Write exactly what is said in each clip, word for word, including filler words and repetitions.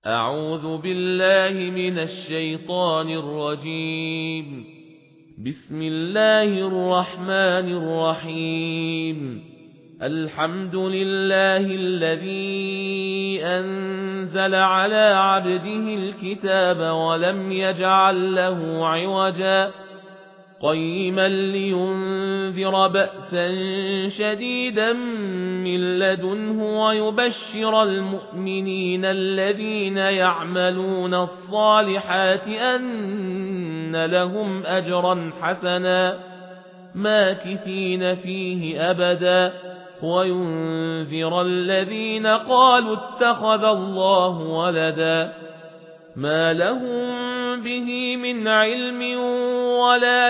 أعوذ بالله من الشيطان الرجيم. بسم الله الرحمن الرحيم. الحمد لله الذي أنزل على عبده الكتاب ولم يجعل له عوجا قيما لينذر بأسا شديدا من لدنه ويبشر المؤمنين الذين يعملون الصالحات أن لهم أجرا حسنا ماكثين فيه أبدا وينذر الذين قالوا اتخذ الله ولدا ما لهم به من علم ولا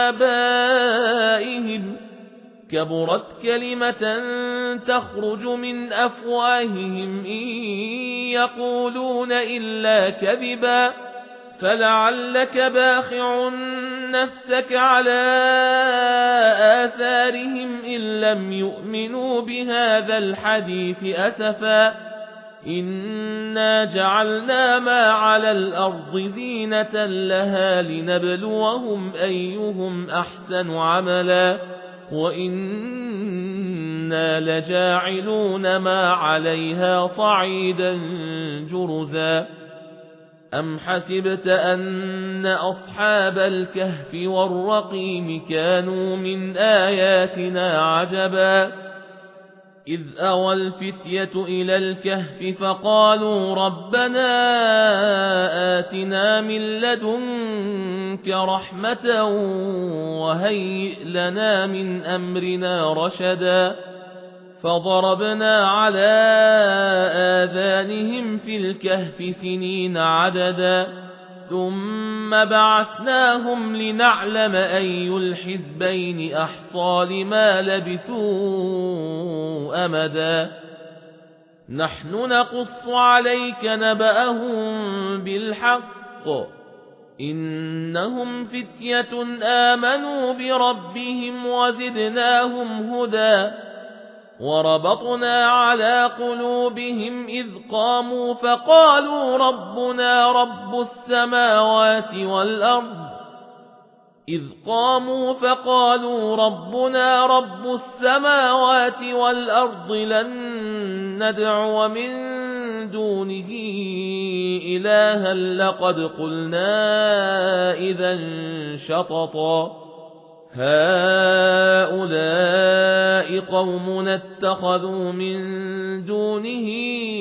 لآبائهم كبرت كلمة تخرج من أفواههم إن يقولون إلا كذبا فلعلك باخع نفسك على آثارهم إن لم يؤمنوا بهذا الحديث أسفا إنا جعلنا ما على الأرض زينة لها لنبلوهم أيهم أحسن عملا وإنا لجاعلون ما عليها صعيدا جرزا أم حسبت أن أصحاب الكهف والرقيم كانوا من آياتنا عجبا إذ أوى الفتية إلى الكهف فقالوا ربنا آتنا من لدنك رحمة وهيئ لنا من أمرنا رشدا فضربنا على آذانهم في الكهف سنين عددا ثم بعثناهم لنعلم أي الحزبين أحصى لما لبثوا أمدا نحن نقص عليك نبأهم بالحق إنهم فتية آمنوا بربهم وزدناهم هدى وربطنا على قلوبهم إذ قاموا فقالوا ربنا رب السماوات والأرض إذ قاموا فقالوا ربنا رب السماوات والأرض لن ندعو من دونه إلها لقد قلنا إذا شططا هؤلاء قومنا اتخذوا من دونه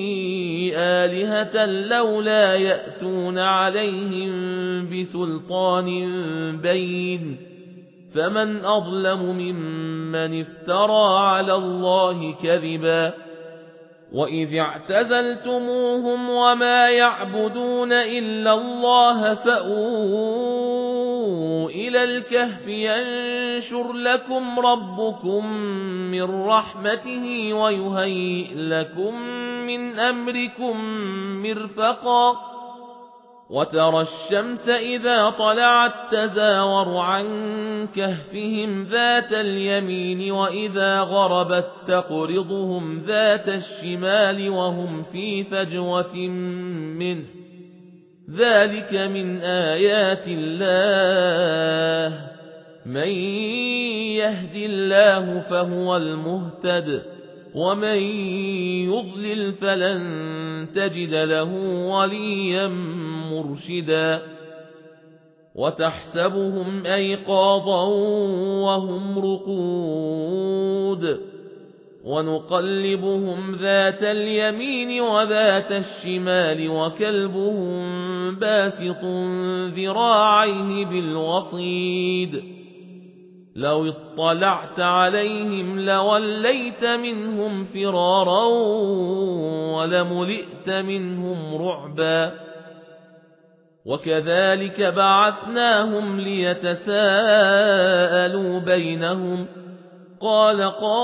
آلهة لولا يأتون عليهم بسلطان بين فمن أظلم ممن افترى على الله كذبا وإذ اعتزلتموهم وما يعبدون إلا الله فأووا إلى الكهف ينشر لكم ربكم من رحمته ويهيئ لكم من أمركم مرفقا وترى الشمس إذا طلعت تزاور عن كهفهم ذات اليمين وإذا غربت تقرضهم ذات الشمال وهم في فجوة منه ذلك من آيات الله من يهد الله فهو المهتد ومن يضلل فلن تجد له وليا مرشدا وتحسبهم أيقاظا وهم رقود ونقلبهم ذات اليمين وذات الشمال وكلبهم باسط ذراعيه بالوصيد لو اطلعت عليهم لوليت منهم فرارا ولملئت منهم رعبا وكذلك بعثناهم ليتساءلوا بينهم قال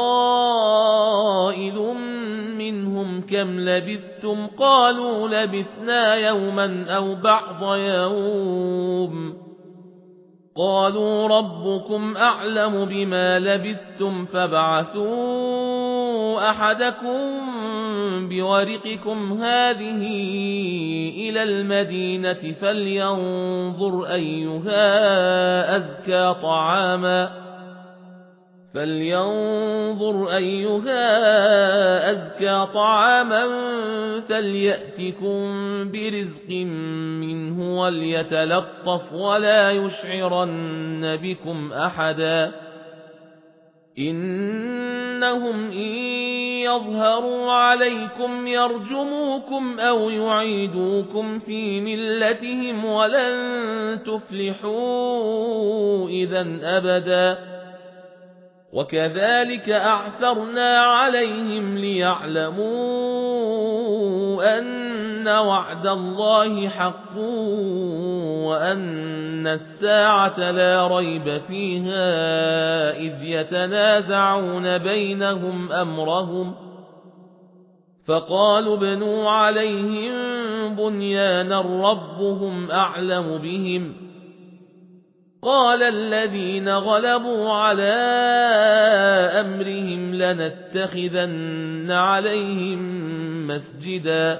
قائل منهم كم لبثتم قالوا لبثنا يوما أو بعض يوم قالوا ربكم أعلم بما لبثتم فابعثوا أحدكم بورقكم هذه إلى المدينة فلينظر أيها أزكى طعاما فلينظر أيها أزكى طعاما فليأتكم برزق منه وليتلطف ولا يشعرن بكم أحدا إنهم إن يظهروا عليكم يرجموكم أو يعيدوكم في ملتهم ولن تفلحوا إذا أبدا وكذلك أعثرنا عليهم ليعلموا أن وعد الله حق وأن الساعة لا ريب فيها إذ يتنازعون بينهم أمرهم فقالوا ابنوا عليهم بنيانا ربهم أعلم بهم قال الذين غلبوا على أمرهم لنتخذن عليهم مسجدا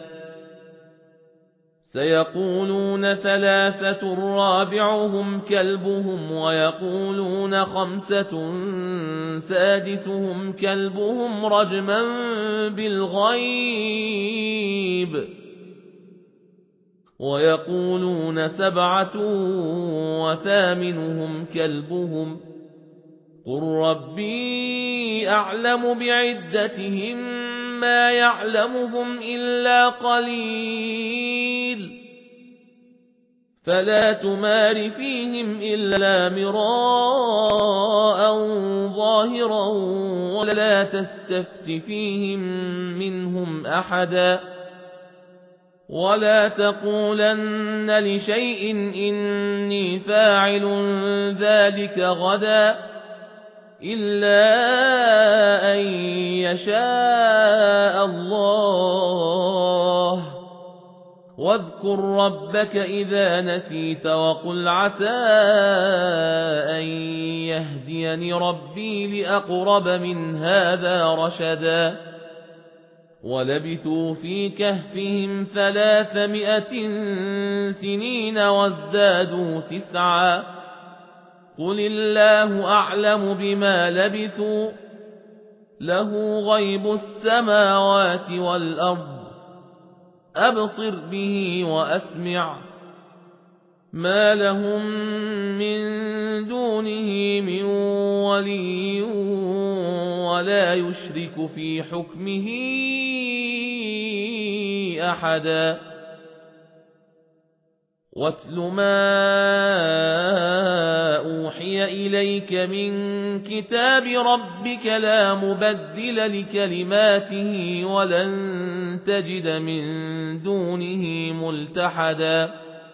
سيقولون ثلاثة رابعهم كلبهم ويقولون خمسة سادسهم كلبهم رجما بالغيب ويقولون سبعة وثامنهم كلبهم قل ربي أعلم بعدتهم ما يعلمهم إلا قليل فلا تمار فيهم إلا مراء ظاهرا ولا تستفت فيهم منهم أحدا ولا تقولن لشيء إني فاعل ذلك غدا إلا أن يشاء الله واذكر ربك إذا نسيت وقل عسى أن يهديني ربي لأقرب من هذا رشدا ولبثوا في كهفهم ثلاثمائة سنين وازدادوا تسعا قل الله أعلم بما لبثوا له غيب السماوات والأرض أبصر به وأسمع ما لهم من دونه من ولي ولا يشرك في حكمه أحدا واتل ما أوحي إليك من كتاب ربك لا مبدل لكلماته ولن تجد من دونه ملتحدا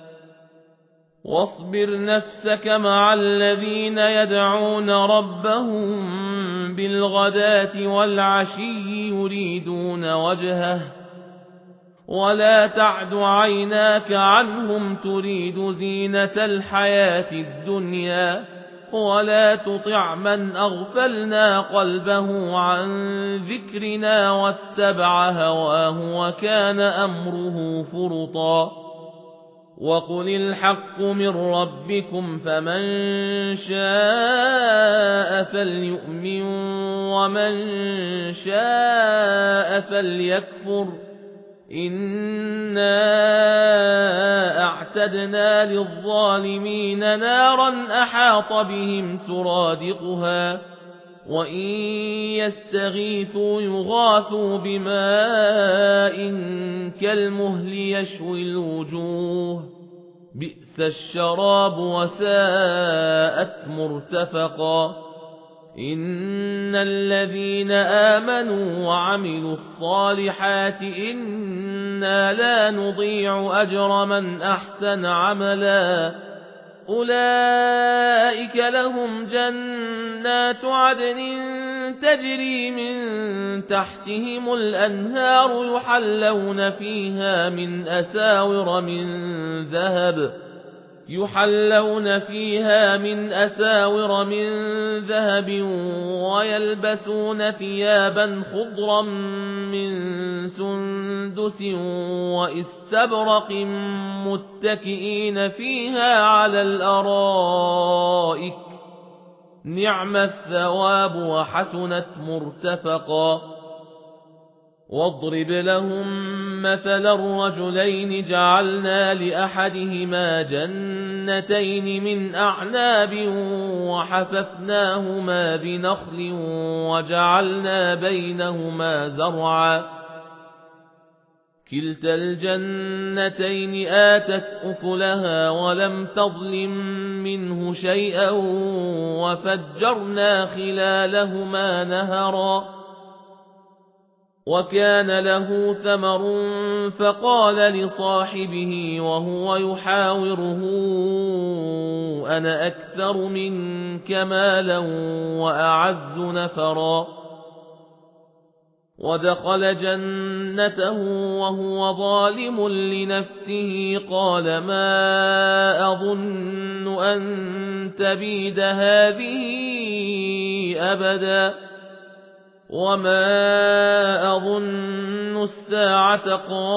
واصبر نفسك مع الذين يدعون ربهم بالغداة والعشي يريدون وجهه ولا تعد عيناك عنهم تريد زينة الحياة الدنيا ولا تطع من أغفلنا قلبه عن ذكرنا واتبع هواه وكان أمره فرطا وقل الحق من ربكم فمن شاء فليؤمن ومن شاء فليكفر إنا أعتدنا للظالمين نارا أحاط بهم سرادقها وإن يستغيثوا يغاثوا بماء كالمهل يشوي الوجوه بئس الشراب وساءت مرتفقا إن الذين آمنوا وعملوا الصالحات إنا لا نضيع أجر من أحسن عملا أولئك لهم جنات عدن تجري من تحتهم الأنهار يحلون فيها من أساور من ذهب يحلون فيها من أساور من ذهب ويلبسون ثيابا خضرا من سندس واستبرق متكئين فيها على الأرائك نعم الثواب وحسنت مرتفقا واضرب لهم مثلا الرجلين جعلنا لأحدهما جنتين من أعناب وحففناهما بنخل وجعلنا بينهما زرعا كلتا الجنتين آتت أكلها ولم تظلم منه شيئا وفجرنا خلالهما نهرا وكان له ثمر فقال لصاحبه وهو يحاوره أنا أكثر منك مالا وأعز نفرا ودخل جنته وهو ظالم لنفسه قال ما أظن أن تبيد هذه أبدا وما أظن الساعة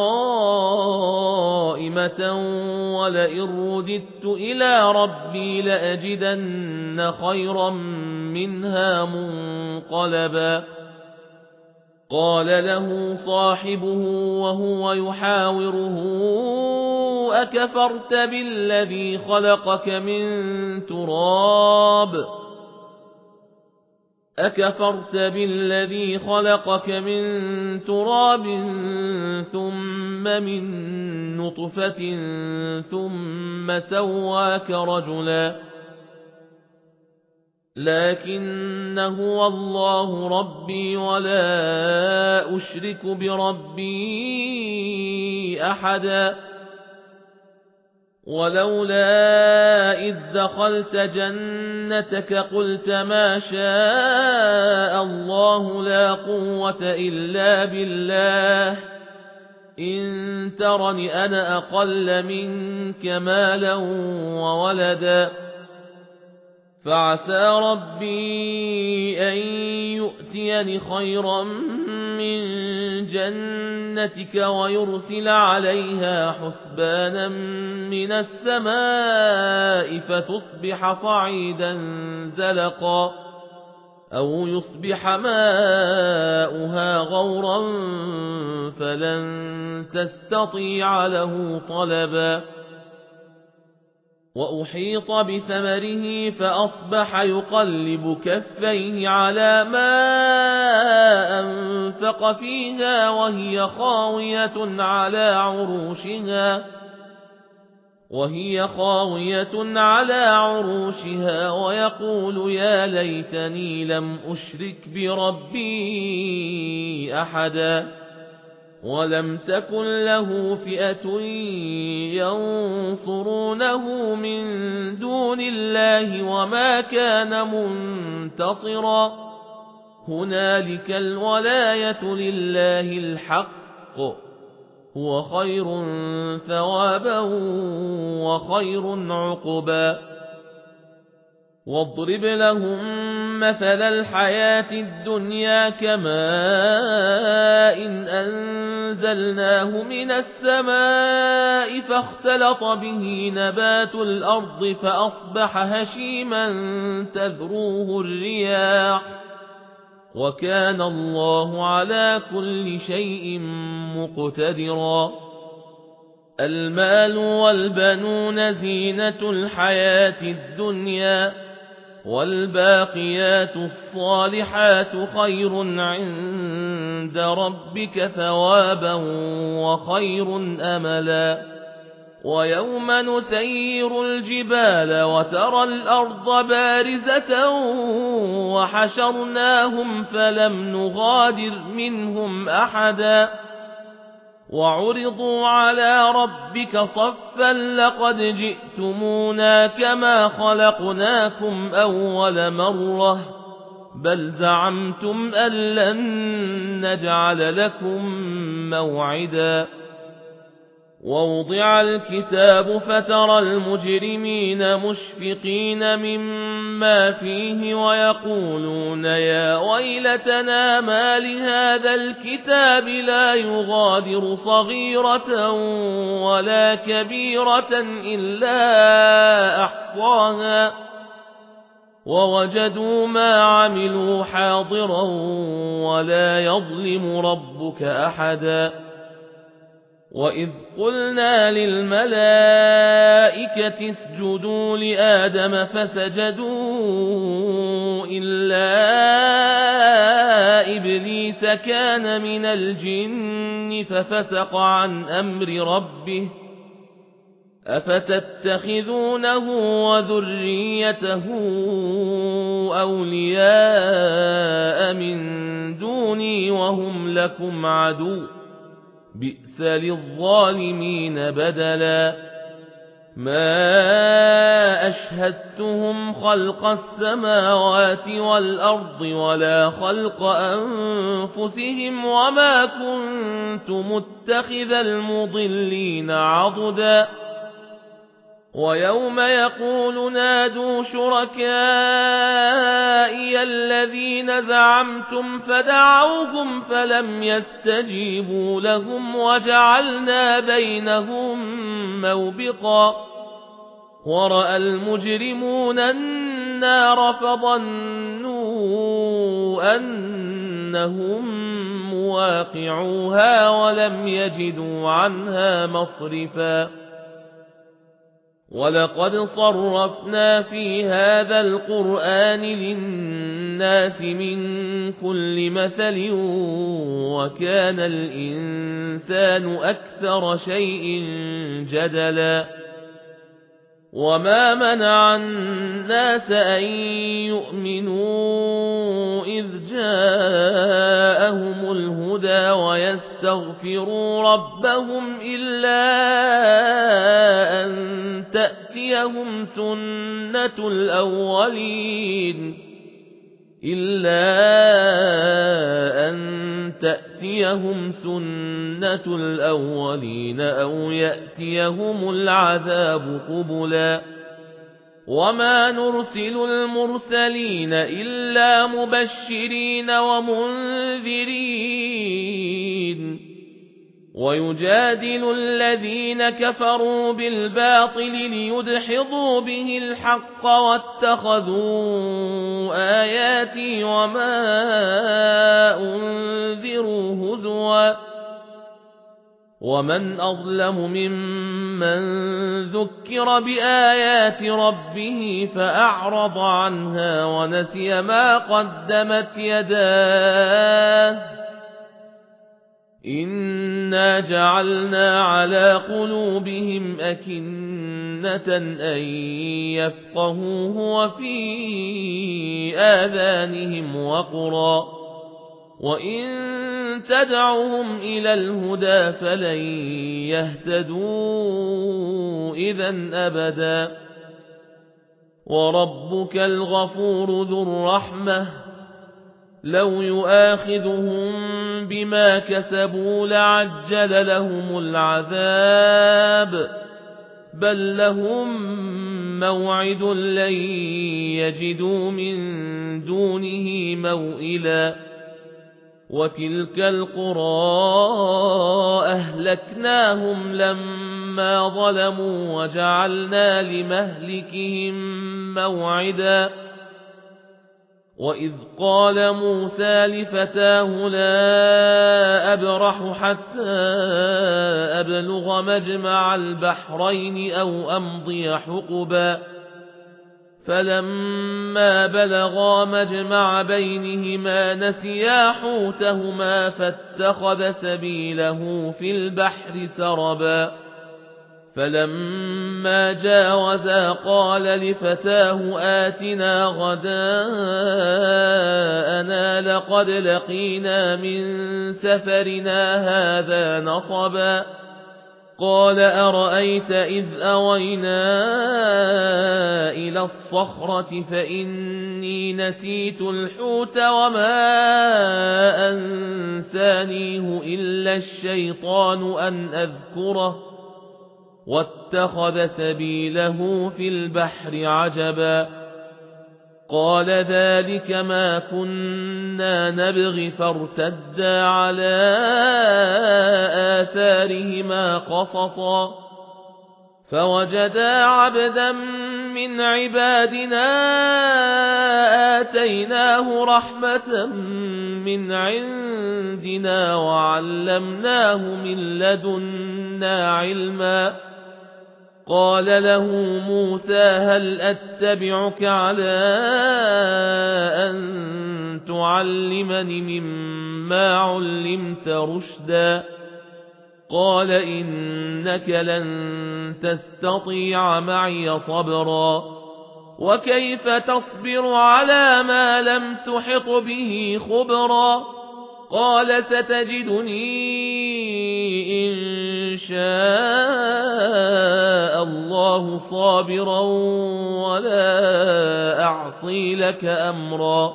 قائمة ولئن رددت إلى ربي لأجدن خيرا منها منقلبا قال له صاحبه وهو يحاوره أكفرت بالذي خلقك من تراب أكفرت بالذي خلقك من تراب ثم من نطفة ثم سواك رجلا لكن هو الله ربي ولا أشرك بربي أحدا ولولا إذ دخلت جنتك قلت ما شاء الله لا قوة إلا بالله إن ترني أنا أقل منك مالا وولدا فعسى ربي أن يؤتيني خيرا من جنتك ويرسل عليها حسبانا من السماء فتصبح صعيدا زلقا أو يصبح ماؤها غورا فلن تستطيع له طلبا وأحيط بثمره فأصبح يقلب كفيه على ما أنفق فيها وهي خاوية على عروشها وهي خاوية على عروشها ويقول يا ليتني لم أشرك بربي أحدا ولم تكن له فئة ينصرونه من دون الله وما كان منتصرا هنالك الولاية لله الحق هو خير ثوابا وخير عقبا واضرب لهم مثل الحياة الدنيا كماء إن أنزلناه من السماء فاختلط به نبات الأرض فأصبح هشيما تذروه الرياح وكان الله على كل شيء مقتدرا المال والبنون زينة الحياة الدنيا والباقيات الصالحات خير عند ربك ثوابا وخير أملا ويوم نسير الجبال وترى الأرض بارزة وحشرناهم فلم نغادر منهم أحدا وعرضوا على ربك صفا لقد جئتمونا كما خلقناكم أول مرة بل زعمتم أن لن نجعل لكم موعدا ووضع الكتاب فترى المجرمين مشفقين مما فيه ويقولون يا ويلتنا ما لهذا الكتاب لا يغادر صغيرة ولا كبيرة إلا أحصاها ووجدوا ما عملوا حاضرا ولا يظلم ربك أحدا وإذ قلنا للملائكة اسجدوا لآدم فسجدوا إلا إبليس كان من الجن ففسق عن أمر ربه أفتتخذونه وذريته أولياء من دوني وهم لكم عدو بئس للظالمين بدلا ما أشهدتهم خلق السماوات والأرض ولا خلق أنفسهم وما كنت متخذ المضلين عضدا ويوم يقول نادوا شركائي الذين زعمتم فدعوهم فلم يستجيبوا لهم وجعلنا بينهم موبقا ورأى المجرمون النار فظنوا أنهم مواقعوها ولم يجدوا عنها مصرفا ولقد صرفنا في هذا القرآن للناس من كل مثل وكان الإنسان أكثر شيء جدلا وما منع الناس أن يؤمنوا إذ جاءهم الهدى ويستغفروا ربهم إلا أن تأتيهم سنة الأولين إلا أن تأتيهم سنة الأولين أو يأتيهم العذاب قبلا وما نرسل المرسلين إلا مبشرين ومنذرين ويجادل الذين كفروا بالباطل ليدحضوا به الحق واتخذوا آياتي وما أنذروا هزوا ومن أظلم ممن ذكر بآيات ربه فأعرض عنها ونسي ما قدمت يداه إنا جعلنا على قلوبهم أكنة أن يفقهوه وفي آذانهم وقرا وإن تدعوهم إلى الهدى فلن يهتدوا إذا أبدا وربك الغفور ذو الرحمة لو يؤاخذهم بما كسبوا لعجل لهم العذاب بل لهم موعد لن يجدوا من دونه موئلا وتلك القرى أهلكناهم لما ظلموا وجعلنا لمهلكهم موعدا وإذ قال موسى لفتاه لا أبرح حتى أبلغ مجمع البحرين أو أمضي حقبا فلما بلغا مجمع بينهما نسيا حوتهما فاتخذ سبيله في البحر سربا فلما جاوزا قال لفتاه آتنا غداءنا لقد لقينا من سفرنا هذا نصبا قال أرأيت إذ أوينا إلى الصخرة فإني نسيت الحوت وما أنسانيه إلا الشيطان أن أذكره واتخذ سبيله في البحر عجبا قال ذلك ما كنا نبغي فارتدا على آثارهما قصصا فوجدا عبدا من عبادنا آتيناه رحمة من عندنا وعلمناه من لدنا علما قال له موسى هل أتبعك على أن تعلمني مما علمت رشدا قال إنك لن تستطيع معي صبرا وكيف تصبر على ما لم تحط به خبرا قال ستجدني إن شاء الله صابرا ولا أعصي لك أمرا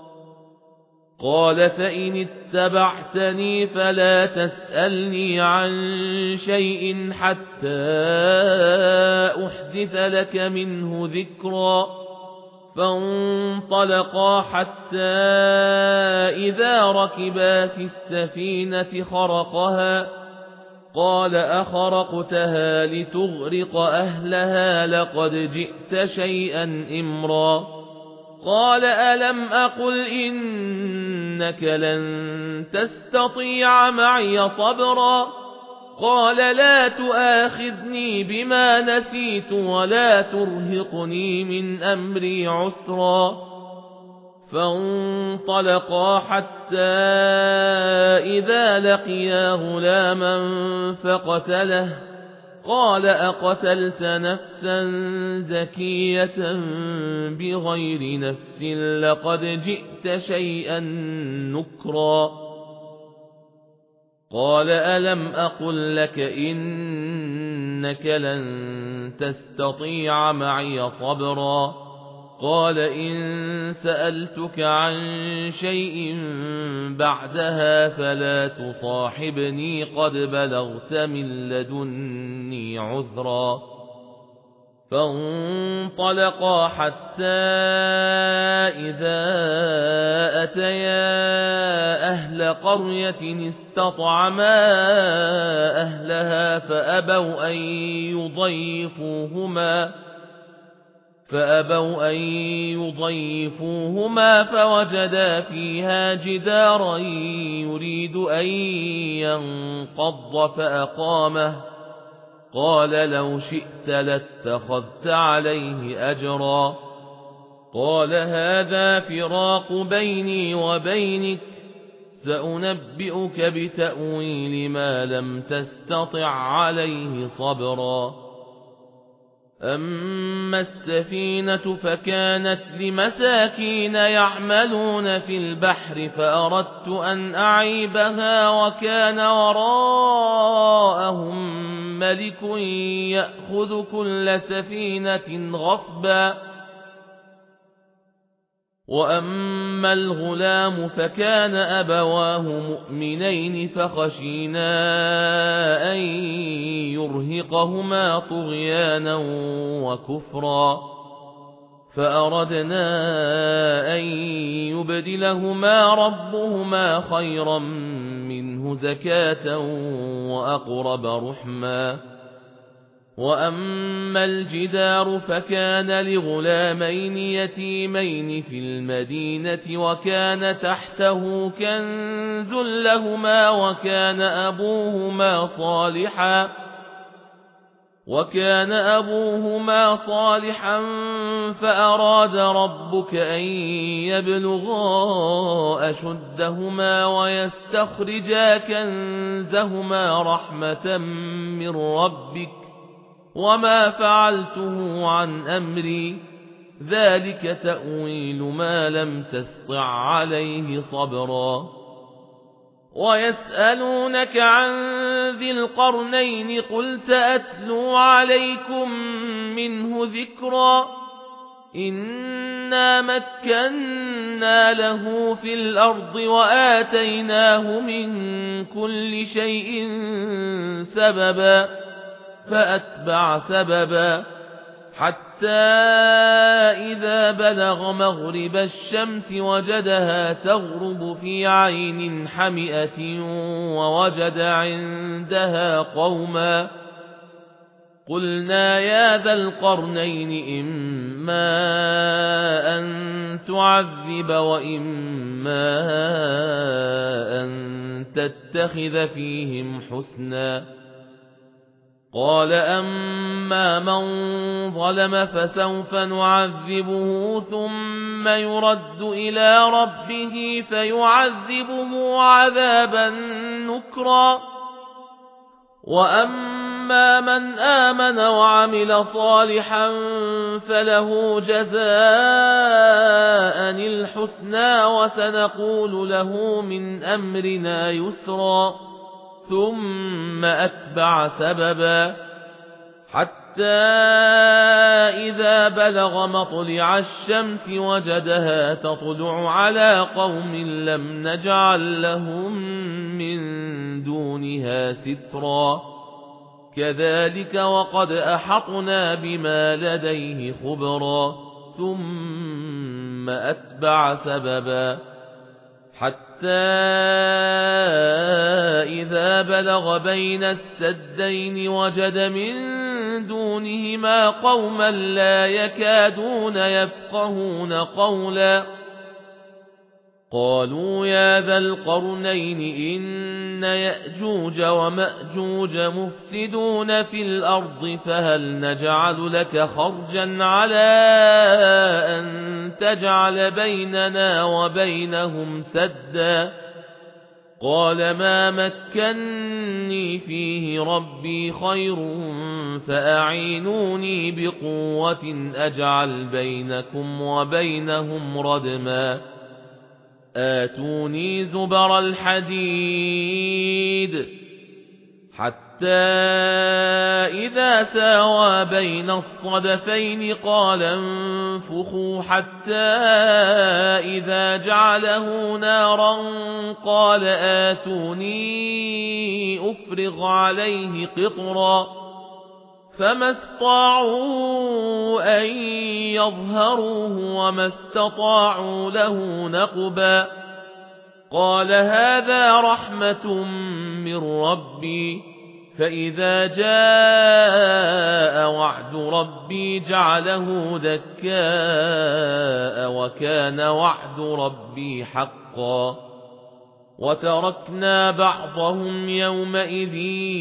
قال فإن اتبعتني فلا تسألني عن شيء حتى أحدث لك منه ذكرا فانطلقا حتى إذا ركبا في السفينة خرقها قال أخرقتها لتغرق أهلها لقد جئت شيئا إمرا قال ألم أقل إنك لن تستطيع معي صبرا قال لا تؤاخذني بما نسيت ولا ترهقني من أمري عسرا فانطلقا حتى إذا لقيا غلاما فقتله قال أقتلت نفسا زكية بغير نفس لقد جئت شيئا نكرا قال ألم أقل لك إنك لن تستطيع معي صبرا قال إن سألتك عن شيء بعدها فلا تصاحبني قد بلغت من لدني عذرا فانطلقا حتى إذا أتيا أهل قرية استطعما أهلها فأبوا أن يضيفوهما فأبوا أن يضيفوهما فوجدا فيها جدارا يريد أن ينقض فأقامه قال لو شئت لاتخذت عليه أجرا قال هذا فراق بيني وبينك سأنبئك بتأويل ما لم تستطع عليه صبرا أما السفينة فكانت لمساكين يعملون في البحر فأردت أن أعيبها وكان وراءهم ملك يأخذ كل سفينة غصبا وأما الغلام فكان أبواه مؤمنين فخشينا أن يرهقهما طغيانا وكفرا فأردنا أن يبدلهما ربهما خيرا منه زكاة وأقرب رحما وأما الجدار فكان لغلامين يتيمين في المدينة وكان تحته كنز لهما وكان أبوهما صالحا وكان أبوهما صالحا فأراد ربك أن يبلغا أشدهما ويستخرجا كنزهما رحمة من ربك وما فعلته عن أمري ذلك تأويل ما لم تستطع عليه صبرا ويسألونك عن ذي القرنين قل سأتلو عليكم منه ذكرا إنا مكنا له في الأرض وآتيناه من كل شيء سببا فأتبع سببا حتى إذا بلغ مغرب الشمس وجدها تغرب في عين حمئة ووجد عندها قوما قلنا يا ذا القرنين إما أن تعذب وإما أن تتخذ فيهم حسنا قال أما من ظلم فسوف نعذبه ثم يرد إلى ربه فيعذبه عذابا نكرا وأما من آمن وعمل صالحا فله جزاء الحسنى وسنقول له من أمرنا يسرا ثم أتبع سببا حتى إذا بلغ مطلع الشمس وجدها تطلع على قوم لم نجعل لهم من دونها سترا كذلك وقد أحطنا بما لديه خبرا ثم أتبع سببا حتى إذا بلغ بين السدين وجد من دونهما قوما لا يكادون يفقهون قولا قالوا يا ذا القرنين إن يأجوج ومأجوج مفسدون في الأرض فهل نجعل لك خرجا على أن تجعل بيننا وبينهم سدا قال ما مكنني فيه ربي خير فأعينوني بقوة أجعل بينكم وبينهم ردما آتوني زبر الحديد حتى إذا ساوى بين الصدفين قال انفخوا حتى إذا جعله نارا قال آتوني أفرغ عليه قطرا فما استطاعوا أن يظهروه وما استطاعوا له نقبا قال هذا رحمة من ربي فإذا جاء وعد ربي جعله دكاء وكان وعد ربي حقا وتركنا بعضهم يومئذ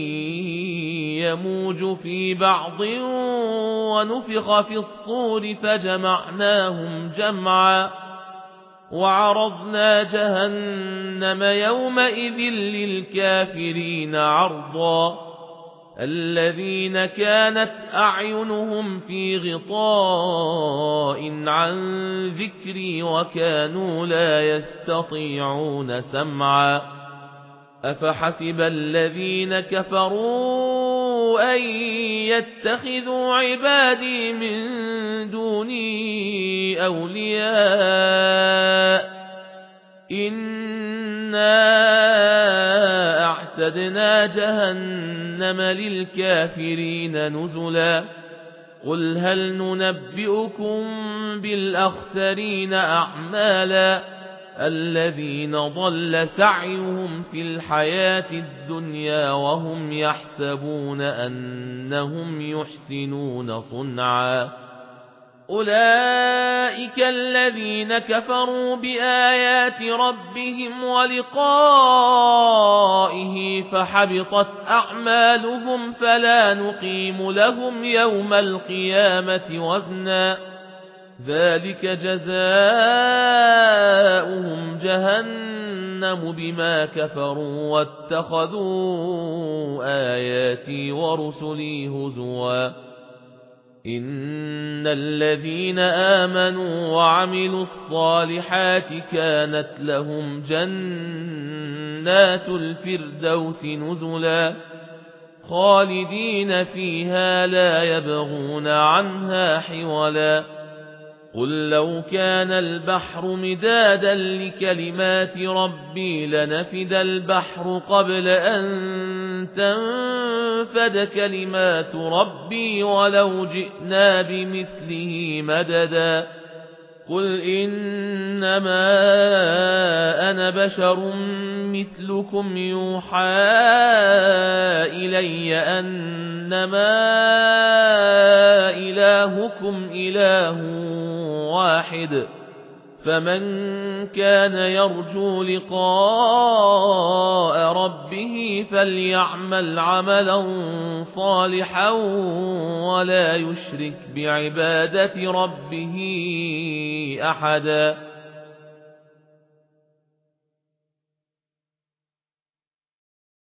يموج في بعض ونفخ في الصور فجمعناهم جمعا وعرضنا جهنم يومئذ للكافرين عرضا الذين كانت أعينهم في غطاء عن ذكري وكانوا لا يستطيعون سمعا أفحسب الذين كفروا أن يتخذوا عبادي من دوني أولياء إنا أعتدنا جهنم للكافرين نزلا قل هل ننبئكم بالأخسرين أعمالا الذين ضل سعيهم في الحياة الدنيا وهم يحسبون أنهم يحسنون صنعا أولئك الذين كفروا بآيات ربهم ولقائه فحبطت أعمالهم فلا نقيم لهم يوم القيامة وزنا ذلك جزاؤهم جهنم بما كفروا واتخذوا آياتي ورسلي هزوا إن الذين آمنوا وعملوا الصالحات كانت لهم جنات الفردوس نزلا خالدين فيها لا يبغون عنها حولا قل لو كان البحر مدادا لكلمات ربي لنفد البحر قبل أن تنفد كلمات ربي ولو جئنا بمثله مددا قل إنما أنا بشر مثلكم يوحى إلي أنما إلهكم إله واحد فمن كان يرجو لقاء ربه فليعمل عملا صالحا ولا يشرك بعبادة ربه أحدا